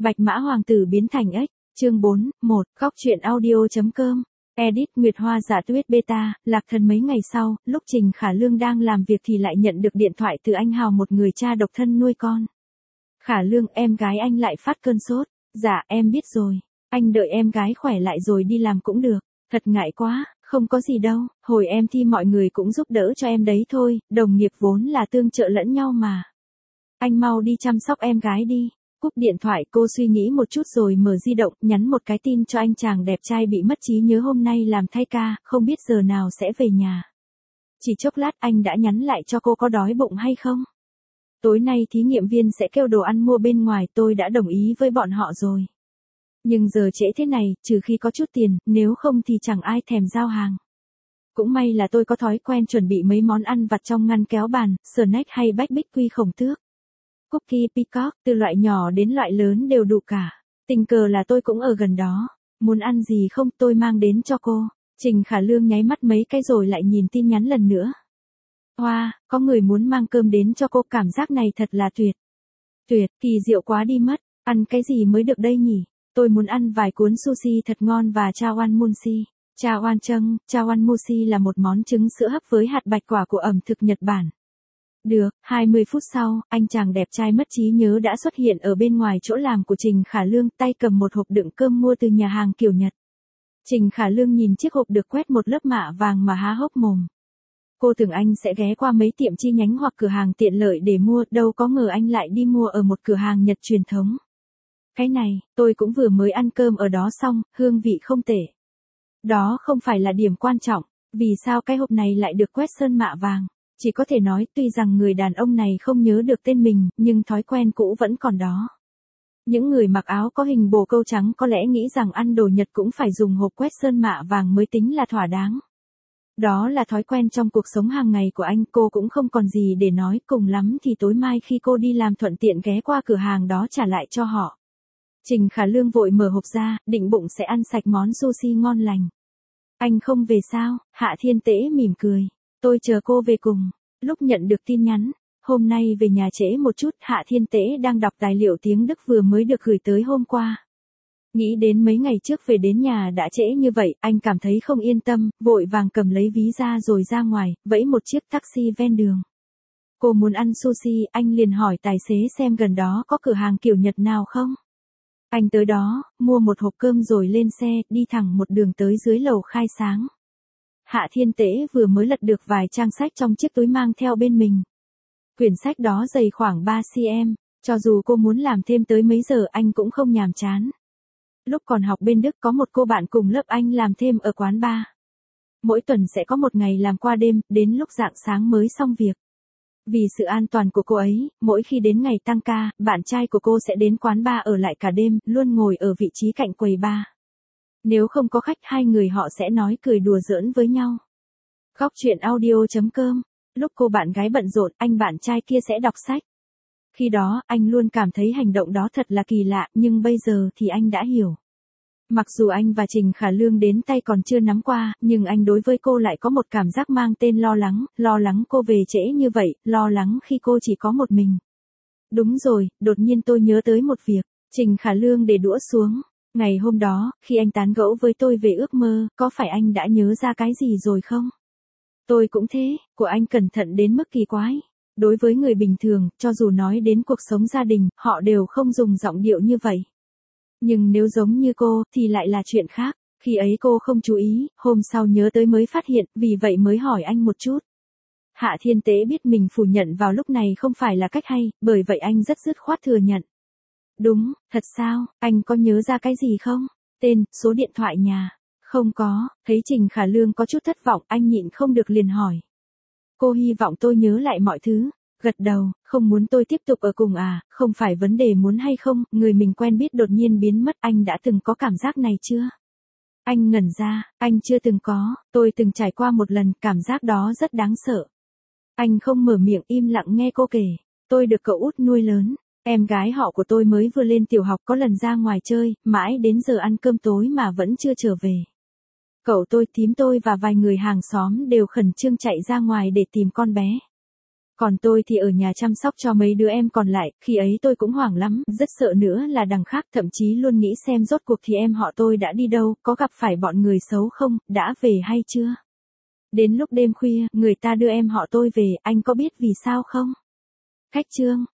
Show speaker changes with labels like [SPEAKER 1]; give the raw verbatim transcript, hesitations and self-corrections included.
[SPEAKER 1] Bạch Mã Hoàng tử biến thành ếch, chương bốn, một, góc truyện audio.com. Edit Nguyệt Hoa giả tuyết beta, Lạc Thần mấy ngày sau, lúc Trình Khả Lương đang làm việc thì lại nhận được điện thoại từ anh Hào, một người cha độc thân nuôi con. Khả Lương, em gái anh lại phát cơn sốt. Dạ, em biết rồi. Anh đợi em gái khỏe lại rồi đi làm cũng được. Thật ngại quá, không có gì đâu, hồi em thi mọi người cũng giúp đỡ cho em đấy thôi, đồng nghiệp vốn là tương trợ lẫn nhau mà. Anh mau đi chăm sóc em gái đi. Cúp điện thoại, cô suy nghĩ một chút rồi mở di động, nhắn một cái tin cho anh chàng đẹp trai bị mất trí nhớ hôm nay làm thay ca, không biết giờ nào sẽ về nhà. Chỉ chốc lát anh đã nhắn lại cho cô có đói bụng hay không. Tối nay thí nghiệm viên sẽ kêu đồ ăn mua bên ngoài, tôi đã đồng ý với bọn họ rồi. Nhưng giờ trễ thế này, trừ khi có chút tiền, nếu không thì chẳng ai thèm giao hàng. Cũng may là tôi có thói quen chuẩn bị mấy món ăn vặt trong ngăn kéo bàn, snack hay bách bích quy khổng tước. Cookie Peacock, từ loại nhỏ đến loại lớn đều đủ cả. Tình cờ là tôi cũng ở gần đó. Muốn ăn gì không, tôi mang đến cho cô. Trình Khả Lương nháy mắt mấy cái rồi lại nhìn tin nhắn lần nữa. Hoa, wow, có người muốn mang cơm đến cho cô, cảm giác này thật là tuyệt. Tuyệt, kỳ diệu quá đi mất. Ăn cái gì mới được đây nhỉ? Tôi muốn ăn vài cuốn sushi thật ngon và chawan munshi. Chawan châng, chawan mushi là một món trứng sữa hấp với hạt bạch quả của ẩm thực Nhật Bản. Được, hai mươi phút sau, anh chàng đẹp trai mất trí nhớ đã xuất hiện ở bên ngoài chỗ làm của Trình Khả Lương, tay cầm một hộp đựng cơm mua từ nhà hàng kiểu Nhật. Trình Khả Lương nhìn chiếc hộp được quét một lớp mạ vàng mà há hốc mồm. Cô tưởng anh sẽ ghé qua mấy tiệm chi nhánh hoặc cửa hàng tiện lợi để mua, đâu có ngờ anh lại đi mua ở một cửa hàng Nhật truyền thống. Cái này, tôi cũng vừa mới ăn cơm ở đó xong, hương vị không tệ. Đó không phải là điểm quan trọng, vì sao cái hộp này lại được quét sơn mạ vàng? Chỉ có thể nói tuy rằng người đàn ông này không nhớ được tên mình, nhưng thói quen cũ vẫn còn đó. Những người mặc áo có hình bồ câu trắng có lẽ nghĩ rằng ăn đồ Nhật cũng phải dùng hộp quét sơn mạ vàng mới tính là thỏa đáng. Đó là thói quen trong cuộc sống hàng ngày của anh, cô cũng không còn gì để nói, cùng lắm thì tối mai khi cô đi làm thuận tiện ghé qua cửa hàng đó trả lại cho họ. Trình Khả Lương vội mở hộp ra, định bụng sẽ ăn sạch món sushi ngon lành. Anh không về sao? Hạ Thiên Tễ mỉm cười. Tôi chờ cô về cùng. Lúc nhận được tin nhắn, hôm nay về nhà trễ một chút, Hạ Thiên Tễ đang đọc tài liệu tiếng Đức vừa mới được gửi tới hôm qua. Nghĩ đến mấy ngày trước về đến nhà đã trễ như vậy, anh cảm thấy không yên tâm, vội vàng cầm lấy ví ra rồi ra ngoài, vẫy một chiếc taxi ven đường. Cô muốn ăn sushi, anh liền hỏi tài xế xem gần đó có cửa hàng kiểu Nhật nào không. Anh tới đó, mua một hộp cơm rồi lên xe, đi thẳng một đường tới dưới lầu khai sáng. Hạ Thiên Tễ vừa mới lật được vài trang sách trong chiếc túi mang theo bên mình. Quyển sách đó dày khoảng ba xăng-ti-mét, cho dù cô muốn làm thêm tới mấy giờ anh cũng không nhàm chán. Lúc còn học bên Đức có một cô bạn cùng lớp anh làm thêm ở quán bar. Mỗi tuần sẽ có một ngày làm qua đêm, đến lúc rạng sáng mới xong việc. Vì sự an toàn của cô ấy, mỗi khi đến ngày tăng ca, bạn trai của cô sẽ đến quán bar ở lại cả đêm, luôn ngồi ở vị trí cạnh quầy bar. Nếu không có khách, hai người họ sẽ nói cười đùa giỡn với nhau. Góc truyện audio.com. Lúc cô bạn gái bận rộn, anh bạn trai kia sẽ đọc sách. Khi đó, anh luôn cảm thấy hành động đó thật là kỳ lạ, nhưng bây giờ thì anh đã hiểu. Mặc dù anh và Trình Khả Lương đến tay còn chưa nắm qua, nhưng anh đối với cô lại có một cảm giác mang tên lo lắng, lo lắng cô về trễ như vậy, lo lắng khi cô chỉ có một mình. Đúng rồi, đột nhiên tôi nhớ tới một việc. Trình Khả Lương để đũa xuống. Ngày hôm đó, khi anh tán gẫu với tôi về ước mơ, có phải anh đã nhớ ra cái gì rồi không? Tôi cũng thế, của anh cẩn thận đến mức kỳ quái. Đối với người bình thường, cho dù nói đến cuộc sống gia đình, họ đều không dùng giọng điệu như vậy. Nhưng nếu giống như cô, thì lại là chuyện khác. Khi ấy cô không chú ý, hôm sau nhớ tới mới phát hiện, vì vậy mới hỏi anh một chút. Hạ Thiên Tế biết mình phủ nhận vào lúc này không phải là cách hay, bởi vậy anh rất dứt khoát thừa nhận. Đúng, thật sao, anh có nhớ ra cái gì không? Tên, số điện thoại nhà. Không có, thấy Trình Khả Lương có chút thất vọng, anh nhịn không được liền hỏi. Cô hy vọng tôi nhớ lại mọi thứ. Gật đầu, không muốn tôi tiếp tục ở cùng à, không phải vấn đề muốn hay không, người mình quen biết đột nhiên biến mất, anh đã từng có cảm giác này chưa? Anh ngẩn ra, anh chưa từng có, tôi từng trải qua một lần, cảm giác đó rất đáng sợ. Anh không mở miệng, im lặng nghe cô kể. Tôi được cậu út nuôi lớn. Em gái họ của tôi mới vừa lên tiểu học, có lần ra ngoài chơi, mãi đến giờ ăn cơm tối mà vẫn chưa trở về. Cậu tôi, thím tôi và vài người hàng xóm đều khẩn trương chạy ra ngoài để tìm con bé. Còn tôi thì ở nhà chăm sóc cho mấy đứa em còn lại, khi ấy tôi cũng hoảng lắm, rất sợ nữa là đằng khác, thậm chí luôn nghĩ xem rốt cuộc thì em họ tôi đã đi đâu, có gặp phải bọn người xấu không, đã về hay chưa. Đến lúc đêm khuya, người ta đưa em họ tôi về, anh có biết vì sao không? Khách Trương